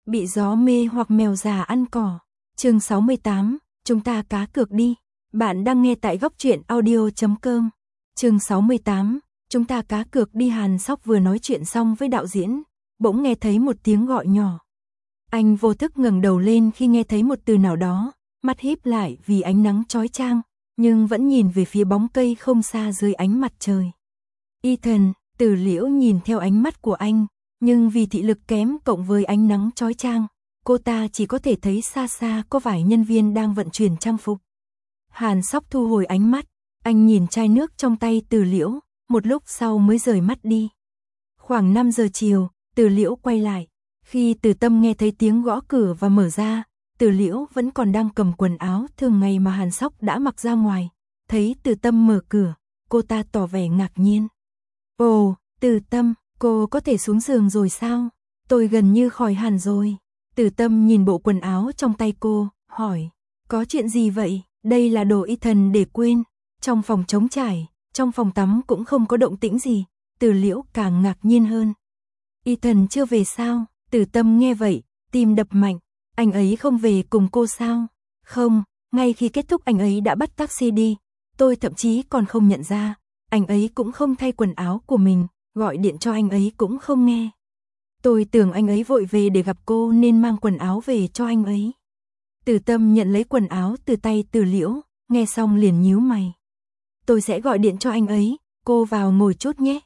Bị gió mê hoặc mèo già ăn cỏ. Chương 68, chúng ta cá cược đi. Bạn đang nghe tại góc truyện audio.com. Chương 68, chúng ta cá cược đi. Hàn Sóc vừa nói chuyện xong với đạo diễn, bỗng nghe thấy một tiếng gọi nhỏ. Anh vô thức ngẩng đầu lên khi nghe thấy một từ nào đó, mắt híp lại vì ánh nắng chói chang, nhưng vẫn nhìn về phía bóng cây không xa dưới ánh mặt trời. Ethan, Tử Liễu nhìn theo ánh mắt của anh, nhưng vì thị lực kém cộng với ánh nắng chói chang, cô ta chỉ có thể thấy xa xa có vài nhân viên đang vận chuyển trang phục. Hàn Sóc thu hồi ánh mắt, anh nhìn chai nước trong tay Tử Liễu, một lúc sau mới rời mắt đi. Khoảng 5 giờ chiều, Tử Liễu quay lại. Khi Từ Tâm nghe thấy tiếng gõ cửa và mở ra, Tử Liễu vẫn còn đang cầm quần áo thường ngày mà Hàn Sóc đã mặc ra ngoài. Thấy Từ Tâm mở cửa, cô ta tỏ vẻ ngạc nhiên. Ồ, Từ Tâm, cô có thể xuống giường rồi sao? Tôi gần như khỏi hẳn rồi. Từ Tâm nhìn bộ quần áo trong tay cô, hỏi. Có chuyện gì vậy? Đây là đồ Ethan để quên. Trong phòng trống trải, trong phòng tắm cũng không có động tĩnh gì. Tử Liễu càng ngạc nhiên hơn. Ethan chưa về sao? Từ Tâm nghe vậy, tim đập mạnh. Anh ấy không về cùng cô sao? Không, ngay khi kết thúc anh ấy đã bắt taxi đi. Tôi thậm chí còn không nhận ra. Anh ấy cũng không thay quần áo của mình, gọi điện cho anh ấy cũng không nghe. Tôi tưởng anh ấy vội về để gặp cô nên mang quần áo về cho anh ấy. Từ Tâm nhận lấy quần áo từ tay Tử Liễu, nghe xong liền nhíu mày. Tôi sẽ gọi điện cho anh ấy, cô vào ngồi chút nhé.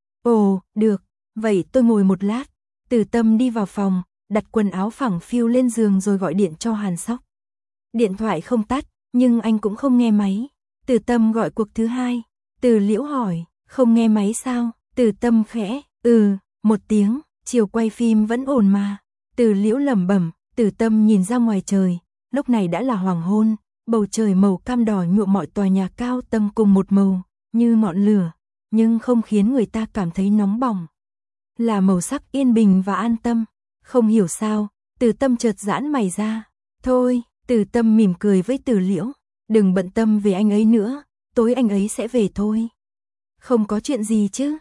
Ồ, được, vậy tôi ngồi một lát. Từ Tâm đi vào phòng, đặt quần áo phẳng phiu lên giường rồi gọi điện cho Hàn Sóc. Điện thoại không tắt, nhưng anh cũng không nghe máy. Từ Tâm gọi cuộc thứ hai. Tử Liễu hỏi, không nghe máy sao? Từ Tâm khẽ, một tiếng, chiều quay phim vẫn ổn mà. Tử Liễu lẩm bẩm. Từ Tâm nhìn ra ngoài trời, lúc này đã là hoàng hôn, bầu trời màu cam đỏ nhuộm mọi tòa nhà cao tầng cùng một màu, như ngọn lửa, nhưng không khiến người ta cảm thấy nóng bỏng. Là màu sắc yên bình và an tâm. Không hiểu sao, Từ Tâm chợt giãn mày ra. Thôi, Từ Tâm mỉm cười với Tử Liễu, đừng bận tâm về anh ấy nữa, tối anh ấy sẽ về thôi. Không có chuyện gì chứ?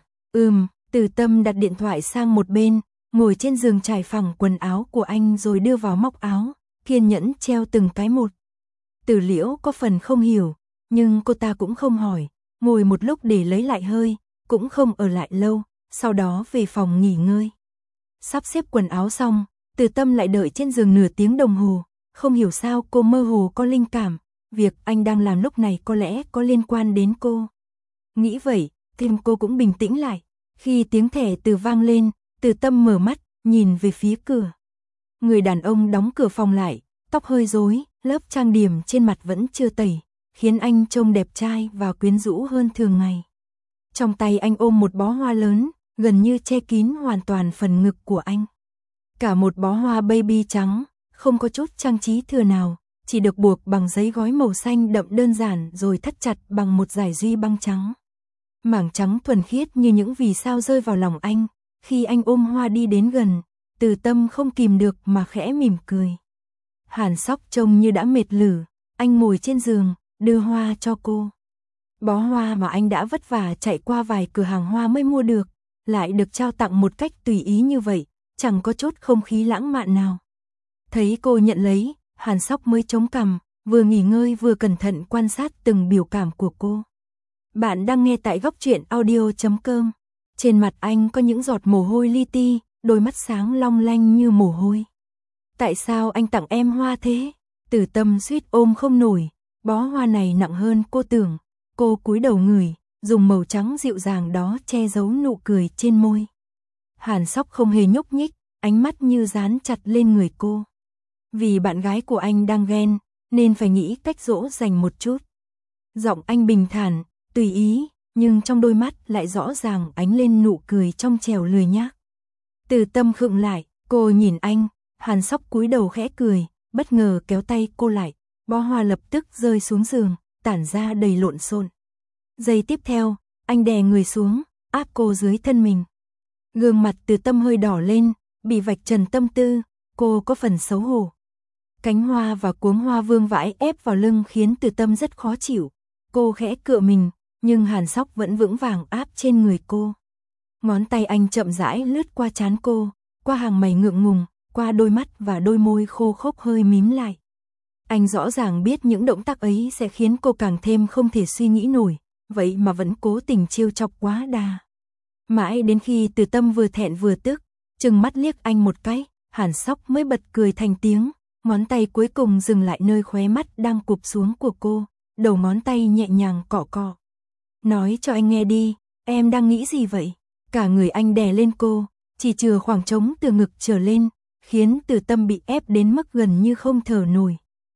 Từ Tâm đặt điện thoại sang một bên, ngồi trên giường trải phẳng quần áo của anh rồi đưa vào móc áo, kiên nhẫn treo từng cái một. Tử Liễu có phần không hiểu, nhưng cô ta cũng không hỏi, ngồi một lúc để lấy lại hơi, cũng không ở lại lâu, sau đó về phòng nghỉ ngơi. Sắp xếp quần áo xong, Từ Tâm lại đợi trên giường nửa tiếng đồng hồ, không hiểu sao cô mơ hồ có linh cảm, việc anh đang làm lúc này có lẽ có liên quan đến cô. Nghĩ vậy, tim cô cũng bình tĩnh lại. Khi tiếng thẻ từ vang lên, Từ Tâm mở mắt, nhìn về phía cửa. Người đàn ông đóng cửa phòng lại, tóc hơi rối, lớp trang điểm trên mặt vẫn chưa tẩy, khiến anh trông đẹp trai và quyến rũ hơn thường ngày. Trong tay anh ôm một bó hoa lớn, gần như che kín hoàn toàn phần ngực của anh. Cả một bó hoa baby trắng, không có chút trang trí thừa nào, chỉ được buộc bằng giấy gói màu xanh đậm đơn giản rồi thắt chặt bằng một dải duy băng trắng. Mảng trắng thuần khiết như những vì sao rơi vào lòng anh. Khi anh ôm hoa đi đến gần, Từ Tâm không kìm được mà khẽ mỉm cười. Hàn Sóc trông như đã mệt lử, anh ngồi trên giường, đưa hoa cho cô. Bó hoa mà anh đã vất vả chạy qua vài cửa hàng hoa mới mua được, lại được trao tặng một cách tùy ý như vậy, chẳng có chút không khí lãng mạn nào. Thấy cô nhận lấy, Hàn Sóc mới chống cằm, vừa nghỉ ngơi vừa cẩn thận quan sát từng biểu cảm của cô. Bạn đang nghe tại góc truyện audio.com. Trên mặt anh có những giọt mồ hôi li ti, đôi mắt sáng long lanh như mồ hôi. Tại sao anh tặng em hoa thế? Từ Tâm suýt ôm không nổi, bó hoa này nặng hơn cô tưởng. Cô cúi đầu ngửi, dùng màu trắng dịu dàng đó che giấu nụ cười trên môi. Hàn Sóc không hề nhúc nhích, ánh mắt như dán chặt lên người cô. Vì bạn gái của anh đang ghen, nên phải nghĩ cách dỗ dành một chút. Giọng anh bình thản, tùy ý, nhưng trong đôi mắt lại rõ ràng ánh lên nụ cười trong trẻo lười nhác. Từ Tâm khựng lại, cô nhìn anh, Hàn Sóc cúi đầu khẽ cười, bất ngờ kéo tay cô lại, bó hoa lập tức rơi xuống giường, tản ra đầy lộn xộn. Giây tiếp theo, anh đè người xuống, áp cô dưới thân mình. Gương mặt Từ Tâm hơi đỏ lên, bị vạch trần tâm tư, cô có phần xấu hổ. Cánh hoa và cuống hoa vương vãi ép vào lưng khiến Từ Tâm rất khó chịu. Cô khẽ cựa mình, nhưng Hàn Sóc vẫn vững vàng áp trên người cô. Ngón tay anh chậm rãi lướt qua trán cô, qua hàng mày ngượng ngùng, qua đôi mắt và đôi môi khô khốc hơi mím lại. Anh rõ ràng biết những động tác ấy sẽ khiến cô càng thêm không thể suy nghĩ nổi, vậy mà vẫn cố tình trêu chọc quá đà. Mãi đến khi Từ Tâm vừa thẹn vừa tức, trừng mắt liếc anh một cái, Hàn Sóc mới bật cười thành tiếng, ngón tay cuối cùng dừng lại nơi khóe mắt đang cụp xuống của cô, đầu ngón tay nhẹ nhàng cọ cọ. Nói cho anh nghe đi, em đang nghĩ gì vậy? Cả người anh đè lên cô, chỉ chừa khoảng trống từ ngực trở lên, khiến Từ Tâm bị ép đến mức gần như không thở nổi.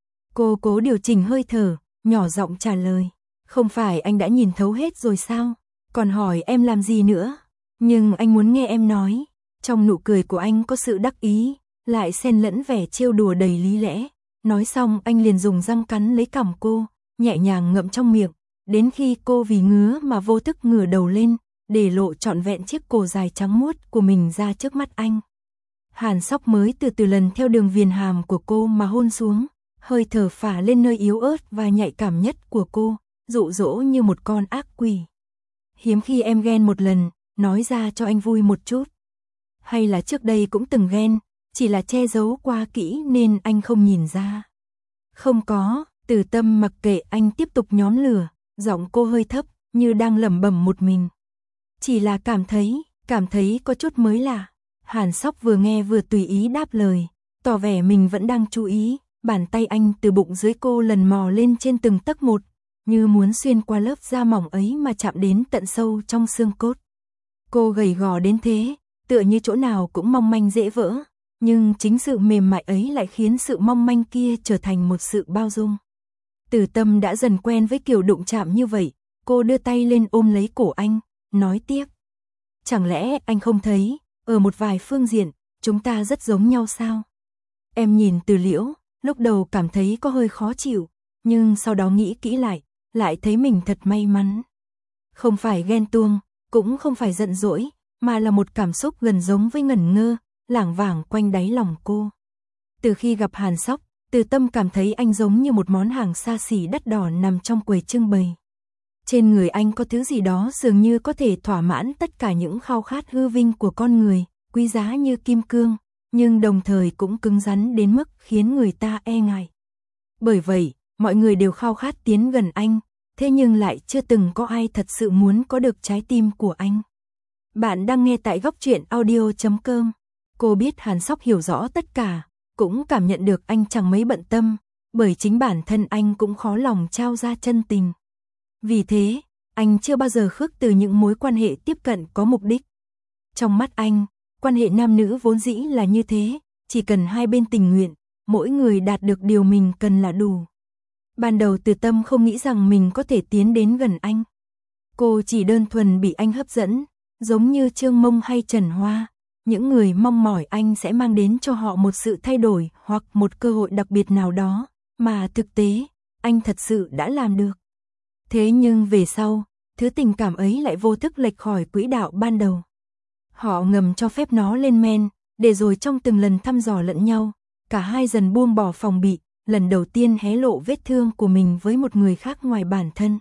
Cô cố điều chỉnh hơi thở, nhỏ giọng trả lời. Không phải anh đã nhìn thấu hết rồi sao? Còn hỏi em làm gì nữa? Nhưng anh muốn nghe em nói. Trong nụ cười của anh có sự đắc ý, lại xen lẫn vẻ trêu đùa đầy lý lẽ. Nói xong anh liền dùng răng cắn lấy cằm cô, nhẹ nhàng ngậm trong miệng, đến khi cô vì ngứa mà vô thức ngửa đầu lên, để lộ trọn vẹn chiếc cổ dài trắng muốt của mình ra trước mắt anh. Hàn Sóc mới từ từ lần theo đường viền hàm của cô mà hôn xuống, hơi thở phả lên nơi yếu ớt và nhạy cảm nhất của cô, dụ dỗ như một con ác quỷ. Hiếm khi em ghen một lần, nói ra cho anh vui một chút. Hay là trước đây cũng từng ghen, chỉ là che giấu qua kỹ nên anh không nhìn ra. Không có, Từ Tâm mặc kệ anh tiếp tục nhóm lửa, giọng cô hơi thấp, như đang lẩm bẩm một mình. Chỉ là cảm thấy có chút mới lạ. Hàn Sóc vừa nghe vừa tùy ý đáp lời, tỏ vẻ mình vẫn đang chú ý. Bàn tay anh từ bụng dưới cô lần mò lên trên từng tấc một, như muốn xuyên qua lớp da mỏng ấy mà chạm đến tận sâu trong xương cốt. Cô gầy gò đến thế, tựa như chỗ nào cũng mong manh dễ vỡ, nhưng chính sự mềm mại ấy lại khiến sự mong manh kia trở thành một sự bao dung. Từ Tâm đã dần quen với kiểu đụng chạm như vậy, cô đưa tay lên ôm lấy cổ anh, nói tiếp. Chẳng lẽ anh không thấy, ở một vài phương diện, chúng ta rất giống nhau sao? Em nhìn Từ Liễu, lúc đầu cảm thấy có hơi khó chịu, nhưng sau đó nghĩ kỹ lại thấy mình thật may mắn. Không phải ghen tuông, cũng không phải giận dỗi, mà là một cảm xúc gần giống với ngẩn ngơ, lảng vảng quanh đáy lòng cô. Từ khi gặp Hàn Sóc, Từ Tâm cảm thấy anh giống như một món hàng xa xỉ đắt đỏ nằm trong quầy trưng bày. Trên người anh có thứ gì đó dường như có thể thỏa mãn tất cả những khao khát hư vinh của con người, quý giá như kim cương, nhưng đồng thời cũng cứng rắn đến mức khiến người ta e ngại. Bởi vậy, mọi người đều khao khát tiến gần anh, thế nhưng lại chưa từng có ai thật sự muốn có được trái tim của anh. Bạn đang nghe tại Góc Truyện Audio.com. Cô biết Hàn Sóc hiểu rõ tất cả, cũng cảm nhận được anh chẳng mấy bận tâm, bởi chính bản thân anh cũng khó lòng trao ra chân tình. Vì thế, anh chưa bao giờ khước từ những mối quan hệ tiếp cận có mục đích. Trong mắt anh, quan hệ nam nữ vốn dĩ là như thế, chỉ cần hai bên tình nguyện, mỗi người đạt được điều mình cần là đủ. Ban đầu Từ Tâm không nghĩ rằng mình có thể tiến đến gần anh. Cô chỉ đơn thuần bị anh hấp dẫn, giống như Trương Mông hay Trần Hoa, những người mong mỏi anh sẽ mang đến cho họ một sự thay đổi hoặc một cơ hội đặc biệt nào đó, mà thực tế, anh thật sự đã làm được. Thế nhưng về sau, thứ tình cảm ấy lại vô thức lệch khỏi quỹ đạo ban đầu. Họ ngầm cho phép nó lên men, để rồi trong từng lần thăm dò lẫn nhau, cả hai dần buông bỏ phòng bị, lần đầu tiên hé lộ vết thương của mình với một người khác ngoài bản thân.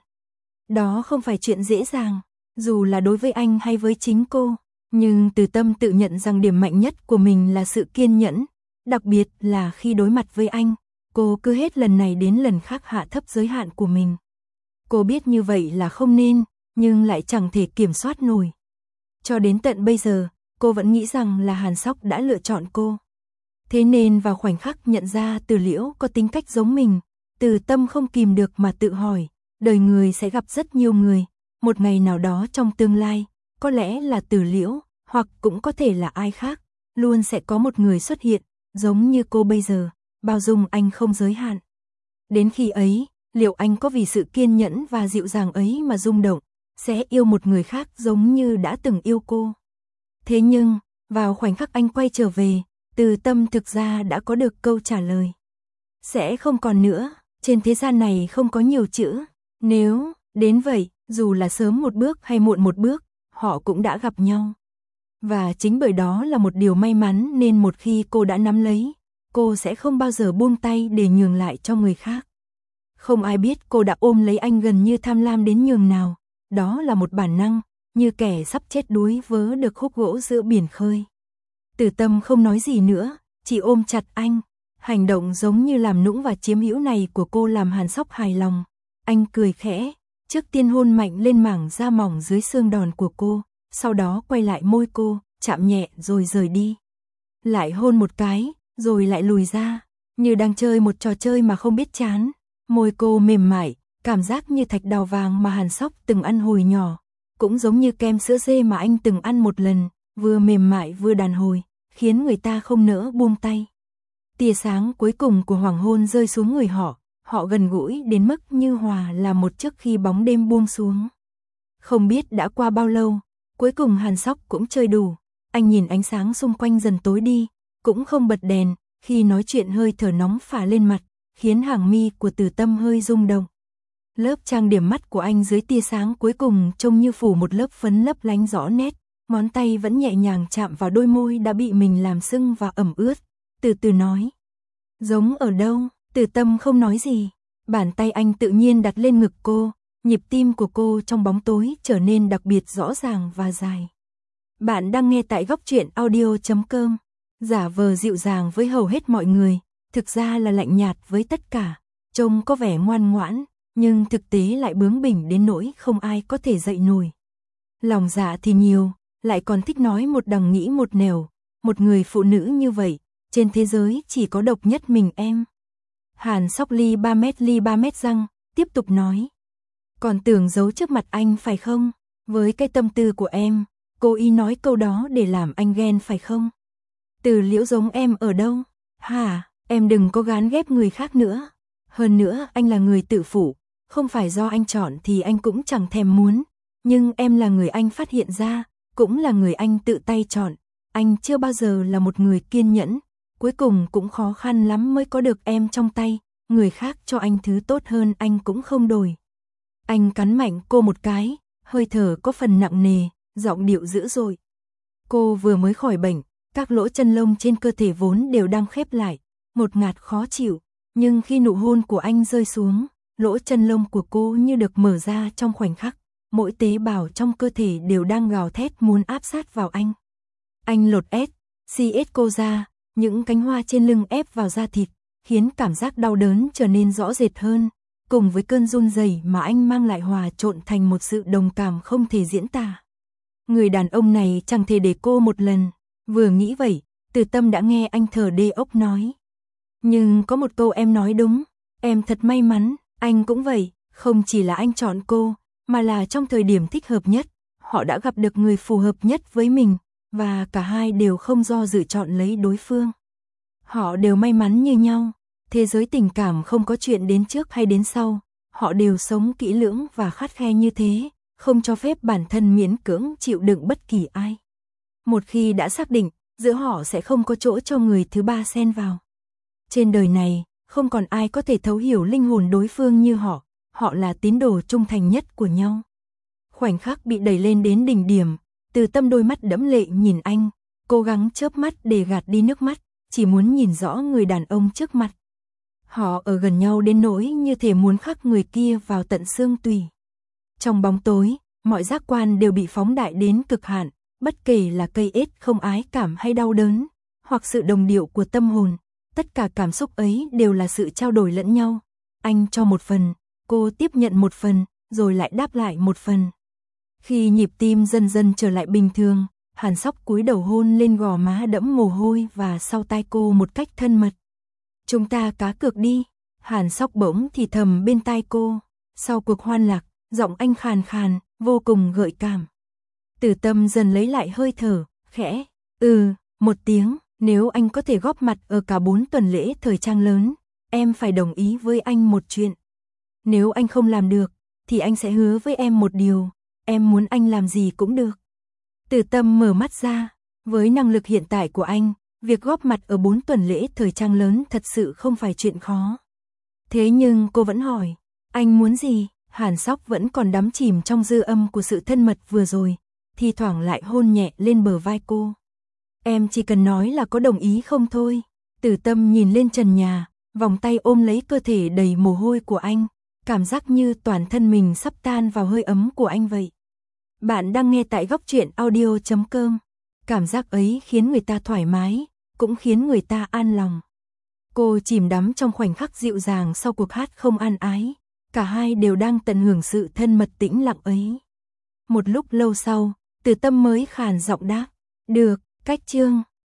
Đó không phải chuyện dễ dàng, dù là đối với anh hay với chính cô, nhưng Từ Tâm tự nhận rằng điểm mạnh nhất của mình là sự kiên nhẫn, đặc biệt là khi đối mặt với anh, cô cứ hết lần này đến lần khác hạ thấp giới hạn của mình. Cô biết như vậy là không nên, nhưng lại chẳng thể kiểm soát nổi. Cho đến tận bây giờ, cô vẫn nghĩ rằng là Hàn Sóc đã lựa chọn cô. Thế nên vào khoảnh khắc nhận ra Từ Liễu có tính cách giống mình, Từ Tâm không kìm được mà tự hỏi, đời người sẽ gặp rất nhiều người, một ngày nào đó trong tương lai, có lẽ là Từ Liễu, hoặc cũng có thể là ai khác, luôn sẽ có một người xuất hiện, giống như cô bây giờ, bao dung anh không giới hạn. Đến khi ấy, liệu anh có vì sự kiên nhẫn và dịu dàng ấy mà rung động, sẽ yêu một người khác giống như đã từng yêu cô? Thế nhưng, vào khoảnh khắc anh quay trở về, Từ Tâm thực ra đã có được câu trả lời. Sẽ không còn nữa, trên thế gian này không có nhiều chữ, nếu, đến vậy, dù là sớm một bước hay muộn một bước, họ cũng đã gặp nhau. Và chính bởi đó là một điều may mắn nên một khi cô đã nắm lấy, cô sẽ không bao giờ buông tay để nhường lại cho người khác. Không ai biết cô đã ôm lấy anh gần như tham lam đến nhường nào, đó là một bản năng, như kẻ sắp chết đuối vớ được khúc gỗ giữa biển khơi. Từ Tâm không nói gì nữa, chỉ ôm chặt anh. Hành động giống như làm nũng và chiếm hữu này của cô làm Hàn Sóc hài lòng. Anh cười khẽ, trước tiên hôn mạnh lên mảng da mỏng dưới xương đòn của cô, sau đó quay lại môi cô, chạm nhẹ rồi rời đi. Lại hôn một cái, rồi lại lùi ra, như đang chơi một trò chơi mà không biết chán. Môi cô mềm mại, cảm giác như thạch đào vàng mà Hàn Sóc từng ăn hồi nhỏ, cũng giống như kem sữa dê mà anh từng ăn một lần, vừa mềm mại vừa đàn hồi, khiến người ta không nỡ buông tay. Tia sáng cuối cùng của hoàng hôn rơi xuống người họ gần gũi đến mức như hòa là một trước khi bóng đêm buông xuống. Không biết đã qua bao lâu, cuối cùng Hàn Sóc cũng chơi đủ, anh nhìn ánh sáng xung quanh dần tối đi, cũng không bật đèn, khi nói chuyện hơi thở nóng phả lên mặt, khiến hàng mi của Từ Tâm hơi rung động. Lớp trang điểm mắt của anh dưới tia sáng cuối cùng trông như phủ một lớp phấn lấp lánh rõ nét, ngón tay vẫn nhẹ nhàng chạm vào đôi môi đã bị mình làm sưng và ẩm ướt, từ từ nói. Giống ở đâu? Từ Tâm không nói gì, bàn tay anh tự nhiên đặt lên ngực cô, nhịp tim của cô trong bóng tối trở nên đặc biệt rõ ràng và dài. Bạn đang nghe tại Góc Truyện Audio.com, giả vờ dịu dàng với hầu hết mọi người, thực ra là lạnh nhạt với tất cả, trông có vẻ ngoan ngoãn, nhưng thực tế lại bướng bỉnh đến nỗi không ai có thể dậy nổi. Lòng dạ thì nhiều, lại còn thích nói một đằng nghĩ một nẻo, một người phụ nữ như vậy, trên thế giới chỉ có độc nhất mình em. Hàn Sóc ly 3 mét răng, tiếp tục nói. Còn tưởng giấu trước mặt anh phải không? Với cái tâm tư của em, cố ý nói câu đó để làm anh ghen phải không? Từ Liễu giống em ở đâu? Hả, em đừng có gán ghép người khác nữa. Hơn nữa anh là người tự phụ, không phải do anh chọn thì anh cũng chẳng thèm muốn. Nhưng em là người anh phát hiện ra, cũng là người anh tự tay chọn. Anh chưa bao giờ là một người kiên nhẫn, cuối cùng cũng khó khăn lắm mới có được em trong tay. Người khác cho anh thứ tốt hơn anh cũng không đổi. Anh cắn mạnh cô một cái, hơi thở có phần nặng nề, giọng điệu dữ dội. Cô vừa mới khỏi bệnh, các lỗ chân lông trên cơ thể vốn đều đang khép lại, một ngạt khó chịu, nhưng khi nụ hôn của anh rơi xuống, lỗ chân lông của cô như được mở ra trong khoảnh khắc, mỗi tế bào trong cơ thể đều đang gào thét muốn áp sát vào anh. Anh lột CS cô ra, những cánh hoa trên lưng ép vào da thịt, khiến cảm giác đau đớn trở nên rõ rệt hơn, cùng với cơn run rẩy mà anh mang lại hòa trộn thành một sự đồng cảm không thể diễn tả. Người đàn ông này chẳng thể để cô một lần, vừa nghĩ vậy, Từ Tâm đã nghe anh thở đê ốc nói. Nhưng có một câu em nói đúng, em thật may mắn, anh cũng vậy, không chỉ là anh chọn cô, mà là trong thời điểm thích hợp nhất, họ đã gặp được người phù hợp nhất với mình, và cả hai đều không do dự chọn lấy đối phương. Họ đều may mắn như nhau, thế giới tình cảm không có chuyện đến trước hay đến sau, họ đều sống kỹ lưỡng và khắt khe như thế, không cho phép bản thân miễn cưỡng chịu đựng bất kỳ ai. Một khi đã xác định, giữa họ sẽ không có chỗ cho người thứ ba xen vào. Trên đời này, không còn ai có thể thấu hiểu linh hồn đối phương như họ là tín đồ trung thành nhất của nhau. Khoảnh khắc bị đẩy lên đến đỉnh điểm, Từ Tâm đôi mắt đẫm lệ nhìn anh, cố gắng chớp mắt để gạt đi nước mắt, chỉ muốn nhìn rõ người đàn ông trước mặt. Họ ở gần nhau đến nỗi như thể muốn khắc người kia vào tận xương tủy. Trong bóng tối, mọi giác quan đều bị phóng đại đến cực hạn, bất kể là cây ết không ái cảm hay đau đớn, hoặc sự đồng điệu của tâm hồn, tất cả cảm xúc ấy đều là sự trao đổi lẫn nhau. Anh cho một phần, cô tiếp nhận một phần, rồi lại đáp lại một phần. Khi nhịp tim dần dần trở lại bình thường, Hàn Sóc cúi đầu hôn lên gò má đẫm mồ hôi và sau tai cô một cách thân mật. Chúng ta cá cược đi, Hàn Sóc bỗng thì thầm bên tai cô. Sau cuộc hoan lạc, giọng anh khàn khàn, vô cùng gợi cảm. Từ Tâm dần lấy lại hơi thở, khẽ, một tiếng, nếu anh có thể góp mặt ở cả 4 tuần lễ thời trang lớn, em phải đồng ý với anh một chuyện. Nếu anh không làm được, thì anh sẽ hứa với em một điều, em muốn anh làm gì cũng được. Từ Tâm mở mắt ra, với năng lực hiện tại của anh, việc góp mặt ở 4 tuần lễ thời trang lớn thật sự không phải chuyện khó. Thế nhưng cô vẫn hỏi, anh muốn gì? Hàn Sóc vẫn còn đắm chìm trong dư âm của sự thân mật vừa rồi, thi thoảng lại hôn nhẹ lên bờ vai cô. Em chỉ cần nói là có đồng ý không thôi. Từ Tâm nhìn lên trần nhà, vòng tay ôm lấy cơ thể đầy mồ hôi của anh, cảm giác như toàn thân mình sắp tan vào hơi ấm của anh vậy. Bạn đang nghe tại Góc Truyện Audio.com. Cảm giác ấy khiến người ta thoải mái, cũng khiến người ta an lòng. Cô chìm đắm trong khoảnh khắc dịu dàng sau cuộc hát không an ái, cả hai đều đang tận hưởng sự thân mật tĩnh lặng ấy. Một lúc lâu sau, Từ Tâm mới khàn giọng đáp, được, Cách Trương.